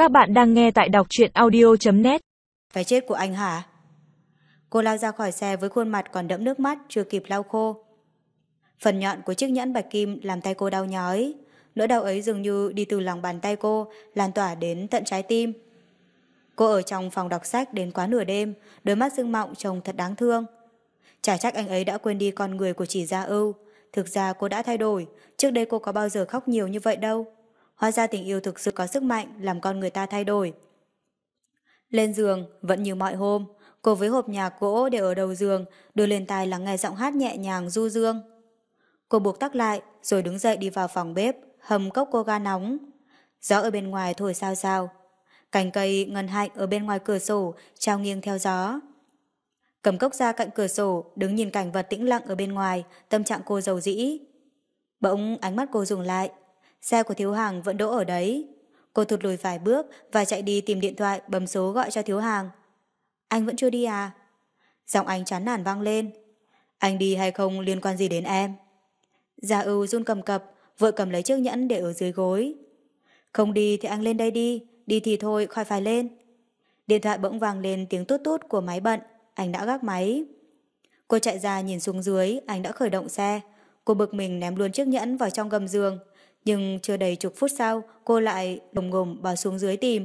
Các bạn đang nghe tại đọc truyện audio.net. Cái chết của anh hả? Cô lao ra khỏi xe với khuôn mặt còn đẫm nước mắt chưa kịp lau khô. Phần nhọn của chiếc nhẫn bạch kim làm tay cô đau nhói. Nỗi đau ấy dường như đi từ lòng bàn tay cô lan tỏa đến tận trái tim. Cô ở trong phòng đọc sách đến quá nửa đêm, đôi mắt sưng mọng trông thật đáng thương. Chả trách anh ấy đã quên đi con người của Chỉ Gia Ưu. Thực ra cô đã thay đổi, trước đây cô có bao giờ khóc nhiều như vậy đâu. Hóa ra tình yêu thực sự có sức mạnh làm con người ta thay đổi. Lên giường, vẫn như mọi hôm, cô với hộp nhạc gỗ để ở đầu giường, đưa lên tai lắng nghe giọng hát nhẹ nhàng du dương. Cô buộc tóc lại, rồi đứng dậy đi vào phòng bếp, hầm cốc coca nóng. Gió ở bên ngoài thổi sao sao. Cành cây ngân hạnh ở bên ngoài cửa sổ trao nghiêng theo gió. Cầm cốc ra cạnh cửa sổ, đứng nhìn cảnh vật tĩnh lặng ở bên ngoài, tâm trạng cô dầu dĩ. Bỗng ánh mắt cô dừng lại. Xe của Thiếu Hàng vẫn đỗ ở đấy. Cô thụt lùi vài bước và chạy đi tìm điện thoại bấm số gọi cho Thiếu Hàng. Anh vẫn chưa đi à? Giọng anh chán nản vang lên. Anh đi hay không liên quan gì đến em? Gia Ưu run cầm cập, vội cầm lấy chiếc nhẫn để ở dưới gối. Không đi thì anh lên đây đi, đi thì thôi khỏi phải lên. Điện thoại bỗng vang lên tiếng tút tút của máy bận, anh đã gác máy. Cô chạy ra nhìn xuống dưới, anh đã khởi động xe. Cô bực mình ném luôn chiếc nhẫn vào trong gầm giường. Nhưng chưa đầy chục phút sau, cô lại lồm ngồm bỏ xuống dưới tìm.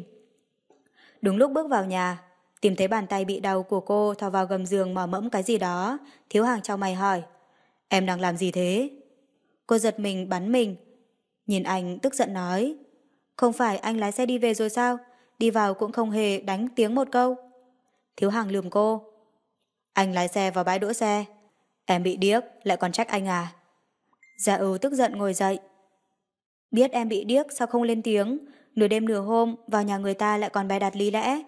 Đúng lúc bước vào nhà, tìm thấy bàn tay bị đau của cô thò vào gầm giường mò mẫm cái gì đó. Thiếu Hàng chau mày hỏi, em đang làm gì thế? Cô giật mình bắn mình. Nhìn anh tức giận nói, không phải anh lái xe đi về rồi sao? Đi vào cũng không hề đánh tiếng một câu. Thiếu Hàng lườm cô, anh lái xe vào bãi đỗ xe. Em bị điếc, lại còn trách anh à? Gia Ưu tức giận ngồi dậy. Biết em bị điếc sao không lên tiếng, nửa đêm nửa hôm vào nhà người ta lại còn bày đặt lý lẽ.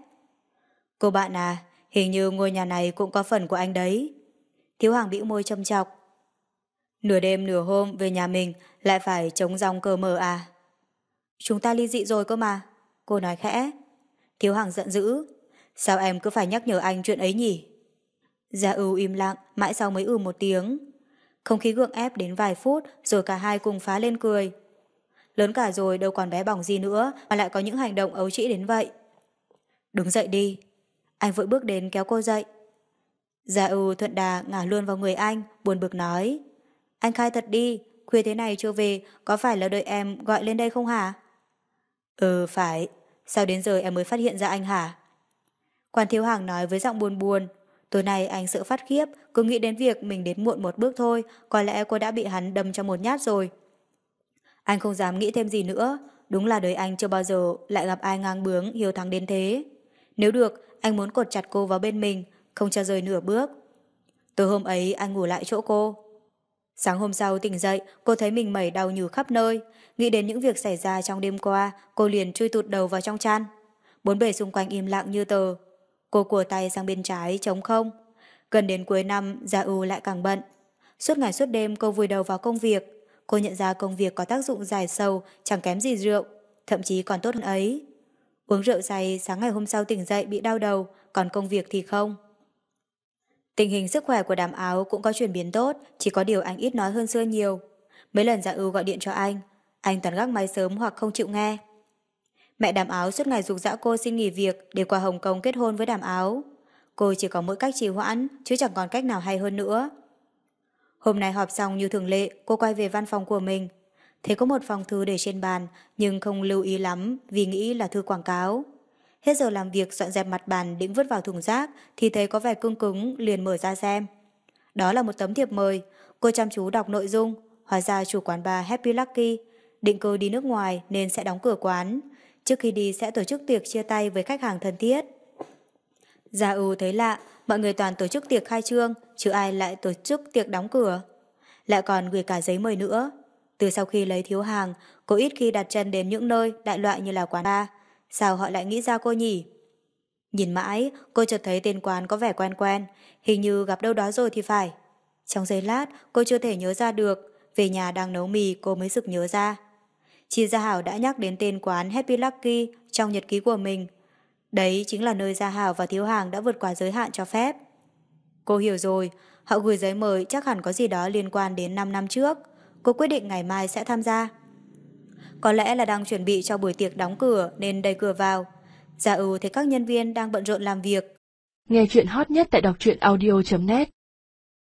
Cô bạn à, hình như ngôi nhà này cũng có phần của anh đấy. Thiếu Hàng bĩu môi châm chọc. Nửa đêm nửa hôm về nhà mình lại phải chống rong cờ mờ à? Chúng ta ly dị rồi cơ mà. Cô nói khẽ. Thiếu Hàng giận dữ. Sao em cứ phải nhắc nhở anh chuyện ấy nhỉ? Gia Ưu im lặng, mãi sau mới một tiếng. Không khí gượng ép đến vài phút rồi cả hai cùng phá lên cười. Lớn cả rồi đâu còn bé bỏng gì nữa mà lại có những hành động ấu trĩ đến vậy. Đứng dậy đi. Anh vội bước đến kéo cô dậy. Gia Ưu thuận đà ngả luôn vào người anh, buồn bực nói. Anh khai thật đi, khuya thế này chưa về, có phải là đợi em gọi lên đây không hả? Ừ phải, sao đến giờ em mới phát hiện ra anh hả? Quan Thiếu Hàng nói với giọng buồn buồn. Tối nay anh sợ phát khiếp, cứ nghĩ đến việc mình đến muộn một bước thôi, có lẽ cô đã bị hắn đâm cho một nhát rồi. Anh không dám nghĩ thêm gì nữa, đúng là đời anh chưa bao giờ lại gặp ai ngang bướng hiếu thắng đến thế. Nếu được, anh muốn cột chặt cô vào bên mình, không cho rời nửa bước. Tối hôm ấy anh ngủ lại chỗ cô. Sáng hôm sau tỉnh dậy, cô thấy mình mẩy đau nhừ khắp nơi. Nghĩ đến những việc xảy ra trong đêm qua, cô liền chui tụt đầu vào trong chăn. Bốn bề xung quanh im lặng như tờ. Cô cùa tay sang bên trái, trống không. Gần đến cuối năm, Gia Ưu lại càng bận. Suốt ngày suốt đêm cô vùi đầu vào công việc. Cô nhận ra công việc có tác dụng giải sầu, chẳng kém gì rượu, thậm chí còn tốt hơn ấy. Uống rượu say, sáng ngày hôm sau tỉnh dậy bị đau đầu, còn công việc thì không. Tình hình sức khỏe của Đàm Áo cũng có chuyển biến tốt, chỉ có điều anh ít nói hơn xưa nhiều. Mấy lần Gia Ưu gọi điện cho anh toàn gác máy sớm hoặc không chịu nghe. Mẹ Đàm Áo suốt ngày giục giã cô xin nghỉ việc để qua Hồng Kông kết hôn với Đàm Áo. Cô chỉ có mỗi cách trì hoãn, chứ chẳng còn cách nào hay hơn nữa. Hôm nay họp xong như thường lệ, cô quay về văn phòng của mình. Thấy có một phong thư để trên bàn, nhưng không lưu ý lắm vì nghĩ là thư quảng cáo. Hết giờ làm việc dọn dẹp mặt bàn định vứt vào thùng rác thì thấy có vẻ cứng cứng liền mở ra xem. Đó là một tấm thiệp mời, cô chăm chú đọc nội dung, hóa ra chủ quán bar Happy Lucky định cư đi nước ngoài nên sẽ đóng cửa quán. Trước khi đi sẽ tổ chức tiệc chia tay với khách hàng thân thiết. Gia Ưu thấy lạ, mọi người toàn tổ chức tiệc khai trương, chứ ai lại tổ chức tiệc đóng cửa. Lại còn gửi cả giấy mời nữa. Từ sau khi lấy Thiếu Hàng, cô ít khi đặt chân đến những nơi đại loại như là quán bar. Sao họ lại nghĩ ra cô nhỉ? Nhìn mãi, cô chợt thấy tên quán có vẻ quen quen, hình như gặp đâu đó rồi thì phải. Trong giây lát, cô chưa thể nhớ ra được, về nhà đang nấu mì cô mới sực nhớ ra. Chị Gia Hảo đã nhắc đến tên quán Happy Lucky trong nhật ký của mình. Đấy chính là nơi Gia Hảo và Thiếu Hàng đã vượt qua giới hạn cho phép. Cô hiểu rồi, họ gửi giấy mời chắc hẳn có gì đó liên quan đến 5 năm trước. Cô quyết định ngày mai sẽ tham gia. Có lẽ là đang chuẩn bị cho buổi tiệc đóng cửa nên đẩy cửa vào. Gia Ưu thấy các nhân viên đang bận rộn làm việc. Nghe chuyện hot nhất tại đọc truyện audio.net